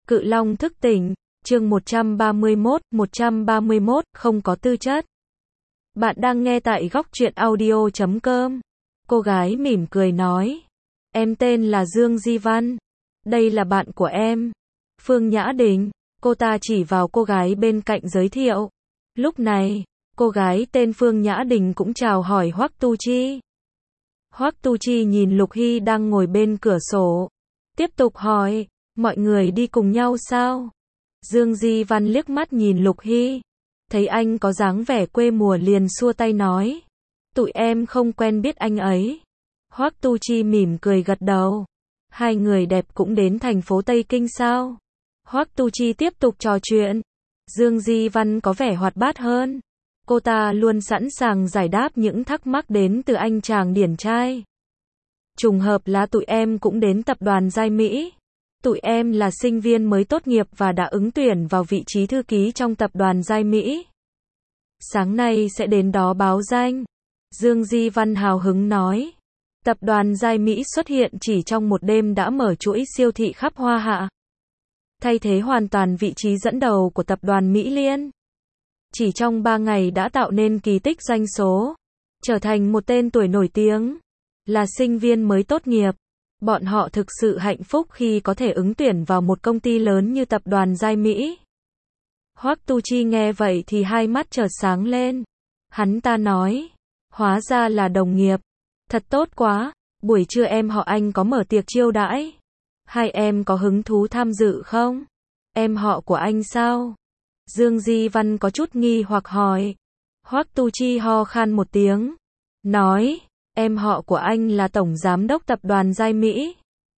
Cự Long thức tỉnh, chương 131, không có tư chất. Bạn đang nghe tại góc truyện audio.com. Cô gái mỉm cười nói. Em tên là Dương Di Văn. Đây là bạn của em. Phương Nhã Đình. Cô ta chỉ vào cô gái bên cạnh giới thiệu. Lúc này, cô gái tên Phương Nhã Đình cũng chào hỏi Hoắc Tu Chi. Hoắc Tu Chi nhìn Lục Hy đang ngồi bên cửa sổ. Tiếp tục hỏi, mọi người đi cùng nhau sao? Dương Di Văn liếc mắt nhìn Lục Hy. Thấy anh có dáng vẻ quê mùa liền xua tay nói. Tụi em không quen biết anh ấy. Hoắc Tu Chi mỉm cười gật đầu. Hai người đẹp cũng đến thành phố Tây Kinh sao? Hoắc Tu Chi tiếp tục trò chuyện. Dương Di Văn có vẻ hoạt bát hơn. Cô ta luôn sẵn sàng giải đáp những thắc mắc đến từ anh chàng điển trai. Trùng hợp là tụi em cũng đến tập đoàn Giai Mỹ. Tụi em là sinh viên mới tốt nghiệp và đã ứng tuyển vào vị trí thư ký trong tập đoàn Giai Mỹ. Sáng nay sẽ đến đó báo danh. Dương Di Văn hào hứng nói. Tập đoàn Giai Mỹ xuất hiện chỉ trong một đêm đã mở chuỗi siêu thị khắp Hoa Hạ. Thay thế hoàn toàn vị trí dẫn đầu của tập đoàn Mỹ Liên. Chỉ trong 3 ngày đã tạo nên kỳ tích doanh số. Trở thành một tên tuổi nổi tiếng. Là sinh viên mới tốt nghiệp. Bọn họ thực sự hạnh phúc khi có thể ứng tuyển vào một công ty lớn như tập đoàn Giai Mỹ. Hoắc Tu Chi nghe vậy thì hai mắt chợt sáng lên. Hắn ta nói. Hóa ra là đồng nghiệp. Thật tốt quá. Buổi trưa em họ anh có mở tiệc chiêu đãi. Hai em có hứng thú tham dự không? Em họ của anh sao? Dương Di Văn có chút nghi hoặc hỏi. Hoắc Tu Chi ho khan một tiếng. Nói. Em họ của anh là Tổng Giám đốc Tập đoàn Giai Mỹ.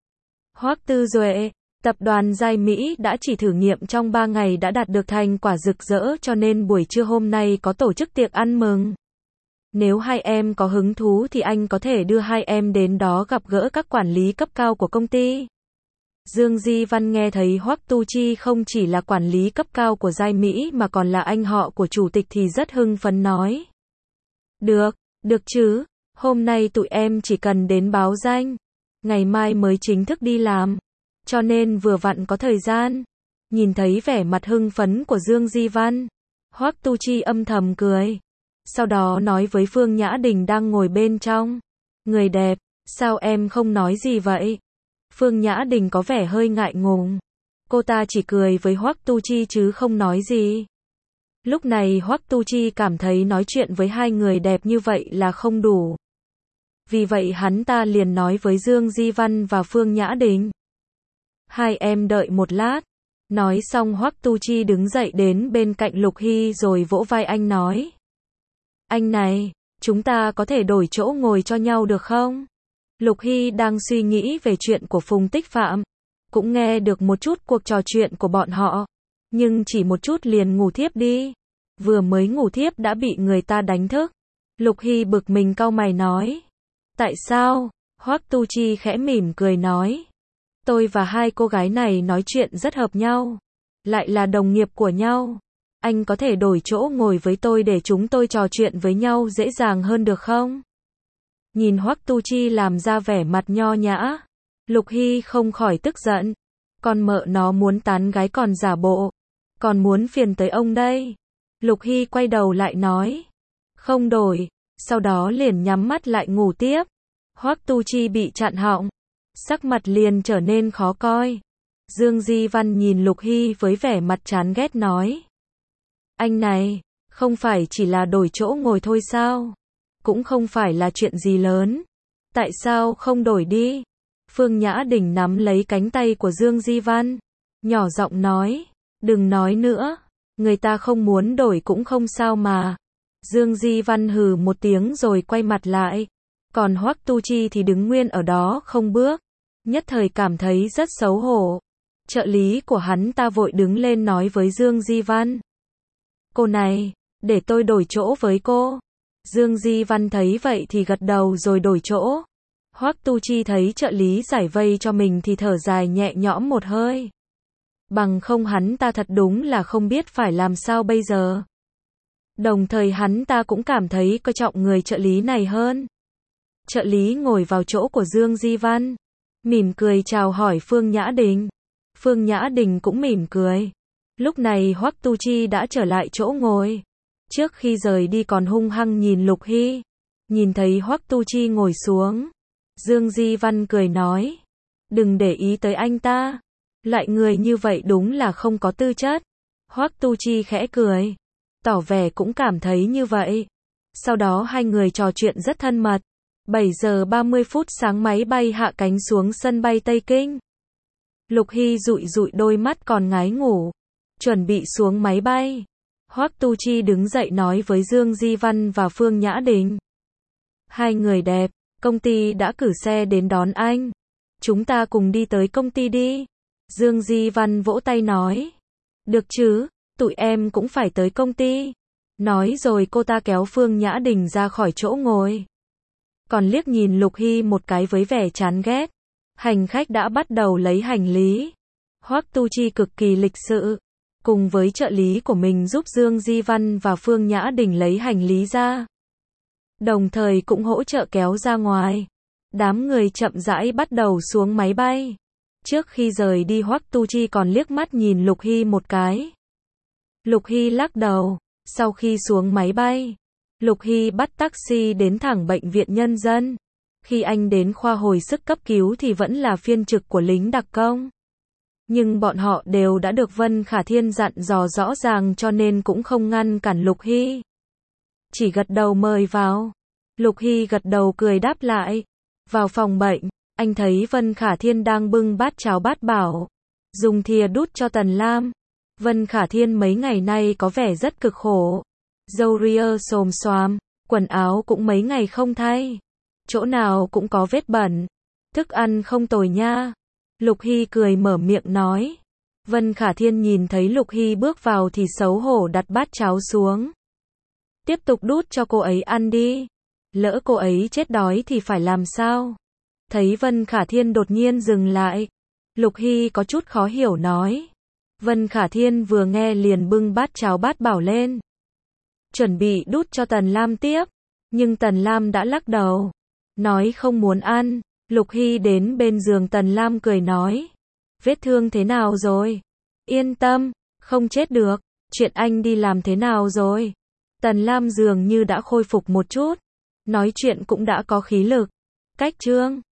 Hoắc Tư Duệ. Tập đoàn Giai Mỹ đã chỉ thử nghiệm trong 3 ngày đã đạt được thành quả rực rỡ cho nên buổi trưa hôm nay có tổ chức tiệc ăn mừng. Nếu hai em có hứng thú thì anh có thể đưa hai em đến đó gặp gỡ các quản lý cấp cao của công ty. Dương Di Văn nghe thấy Hoắc Tu Chi không chỉ là quản lý cấp cao của Giai Mỹ mà còn là anh họ của chủ tịch thì rất hưng phấn nói. Được chứ. Hôm nay tụi em chỉ cần đến báo danh. Ngày mai mới chính thức đi làm. Cho nên vừa vặn có thời gian. Nhìn thấy vẻ mặt hưng phấn của Dương Di Văn. Hoắc Tu Chi âm thầm cười. Sau đó nói với Phương Nhã Đình đang ngồi bên trong. Người đẹp, sao em không nói gì vậy? Phương Nhã Đình có vẻ hơi ngại ngùng. Cô ta chỉ cười với Hoắc Tu Chi chứ không nói gì. Lúc này Hoắc Tu Chi cảm thấy nói chuyện với hai người đẹp như vậy là không đủ. Vì vậy hắn ta liền nói với Dương Di Văn và Phương Nhã Đình. Hai em đợi một lát. Nói xong Hoắc Tu Chi đứng dậy đến bên cạnh Lục Hy rồi vỗ vai anh nói. Anh này, chúng ta có thể đổi chỗ ngồi cho nhau được không? Lục Hy đang suy nghĩ về chuyện của Phùng Tích Phạm. Cũng nghe được một chút cuộc trò chuyện của bọn họ. Nhưng chỉ một chút liền ngủ thiếp đi. Vừa mới ngủ thiếp đã bị người ta đánh thức. Lục Hy bực mình cau mày nói. Tại sao? Hoắc Tu Chi khẽ mỉm cười nói. Tôi và hai cô gái này nói chuyện rất hợp nhau. Lại là đồng nghiệp của nhau. Anh có thể đổi chỗ ngồi với tôi để chúng tôi trò chuyện với nhau dễ dàng hơn được không? Nhìn Hoắc Tu Chi làm ra vẻ mặt nho nhã. Lục Hy không khỏi tức giận. Con mợ nó muốn tán gái còn giả bộ. Còn muốn phiền tới ông đây. Lục Hy quay đầu lại nói. Không đổi. Sau đó liền nhắm mắt lại ngủ tiếp. Hoắc Tu Chi bị chặn họng. Sắc mặt liền trở nên khó coi. Dương Di Văn nhìn Lục Hy với vẻ mặt chán ghét nói. Anh này, không phải chỉ là đổi chỗ ngồi thôi sao? Cũng không phải là chuyện gì lớn. Tại sao không đổi đi? Phương Nhã Đình nắm lấy cánh tay của Dương Di Văn. Nhỏ giọng nói. Đừng nói nữa. Người ta không muốn đổi cũng không sao mà. Dương Di Văn hừ một tiếng rồi quay mặt lại. Còn Hoắc Tu Chi thì đứng nguyên ở đó không bước. Nhất thời cảm thấy rất xấu hổ. Trợ lý của hắn ta vội đứng lên nói với Dương Di Văn. Cô này, để tôi đổi chỗ với cô. Dương Di Văn thấy vậy thì gật đầu rồi đổi chỗ. Hoắc Tu Chi thấy trợ lý giải vây cho mình thì thở dài nhẹ nhõm một hơi. Bằng không hắn ta thật đúng là không biết phải làm sao bây giờ. Đồng thời hắn ta cũng cảm thấy coi trọng người trợ lý này hơn. Trợ lý ngồi vào chỗ của Dương Di Văn. Mỉm cười chào hỏi Phương Nhã Đình. Phương Nhã Đình cũng mỉm cười. Lúc này Hoắc Tu Chi đã trở lại chỗ ngồi. Trước khi rời đi còn hung hăng nhìn Lục Hy. Nhìn thấy Hoắc Tu Chi ngồi xuống, Dương Di Văn cười nói, đừng để ý tới anh ta. Loại người như vậy đúng là không có tư chất. Hoắc Tu Chi khẽ cười, tỏ vẻ cũng cảm thấy như vậy. Sau đó hai người trò chuyện rất thân mật. 7 giờ 30 phút sáng máy bay hạ cánh xuống sân bay Tây Kinh. Lục Hy dụi dụi đôi mắt còn ngái ngủ, chuẩn bị xuống máy bay. Hoắc Tu Chi đứng dậy nói với Dương Di Văn và Phương Nhã Đình. Hai người đẹp, công ty đã cử xe đến đón anh. Chúng ta cùng đi tới công ty đi. Dương Di Văn vỗ tay nói. Được chứ, tụi em cũng phải tới công ty. Nói rồi cô ta kéo Phương Nhã Đình ra khỏi chỗ ngồi. Còn liếc nhìn Lục Hy một cái với vẻ chán ghét. Hành khách đã bắt đầu lấy hành lý. Hoắc Tu Chi cực kỳ lịch sự, cùng với trợ lý của mình giúp Dương Di Văn và Phương Nhã Đình lấy hành lý ra. Đồng thời cũng hỗ trợ kéo ra ngoài. Đám người chậm rãi bắt đầu xuống máy bay. Trước khi rời đi Hoắc Tu Chi còn liếc mắt nhìn Lục Hy một cái. Lục Hy lắc đầu. Sau khi xuống máy bay, Lục Hy bắt taxi đến thẳng bệnh viện nhân dân. Khi anh đến khoa hồi sức cấp cứu thì vẫn là phiên trực của lính đặc công. Nhưng bọn họ đều đã được Vân Khả Thiên dặn dò rõ ràng cho nên cũng không ngăn cản Lục Hy. Chỉ gật đầu mời vào. Lục Hy gật đầu cười đáp lại. Vào phòng bệnh, anh thấy Vân Khả Thiên đang bưng bát cháo bát bảo, dùng thìa đút cho Tần Lam. Vân Khả Thiên mấy ngày nay có vẻ rất cực khổ. Râu ria xồm xoàm, quần áo cũng mấy ngày không thay. Chỗ nào cũng có vết bẩn. Thức ăn không tồi nha. Lục Hy cười mở miệng nói. Vân Khả Thiên nhìn thấy Lục Hy bước vào thì xấu hổ đặt bát cháo xuống. Tiếp tục đút cho cô ấy ăn đi. Lỡ cô ấy chết đói thì phải làm sao? Thấy Vân Khả Thiên đột nhiên dừng lại. Lục Hy có chút khó hiểu nói. Vân Khả Thiên vừa nghe liền bưng bát cháo bát bảo lên. Chuẩn bị đút cho Tần Lam tiếp. Nhưng Tần Lam đã lắc đầu. Nói không muốn ăn. Lục Hy đến bên giường Tần Lam cười nói. Vết thương thế nào rồi? Yên tâm, không chết được. Chuyện anh đi làm thế nào rồi? Tần Lam dường như đã khôi phục một chút. Nói chuyện cũng đã có khí lực. Cách Trương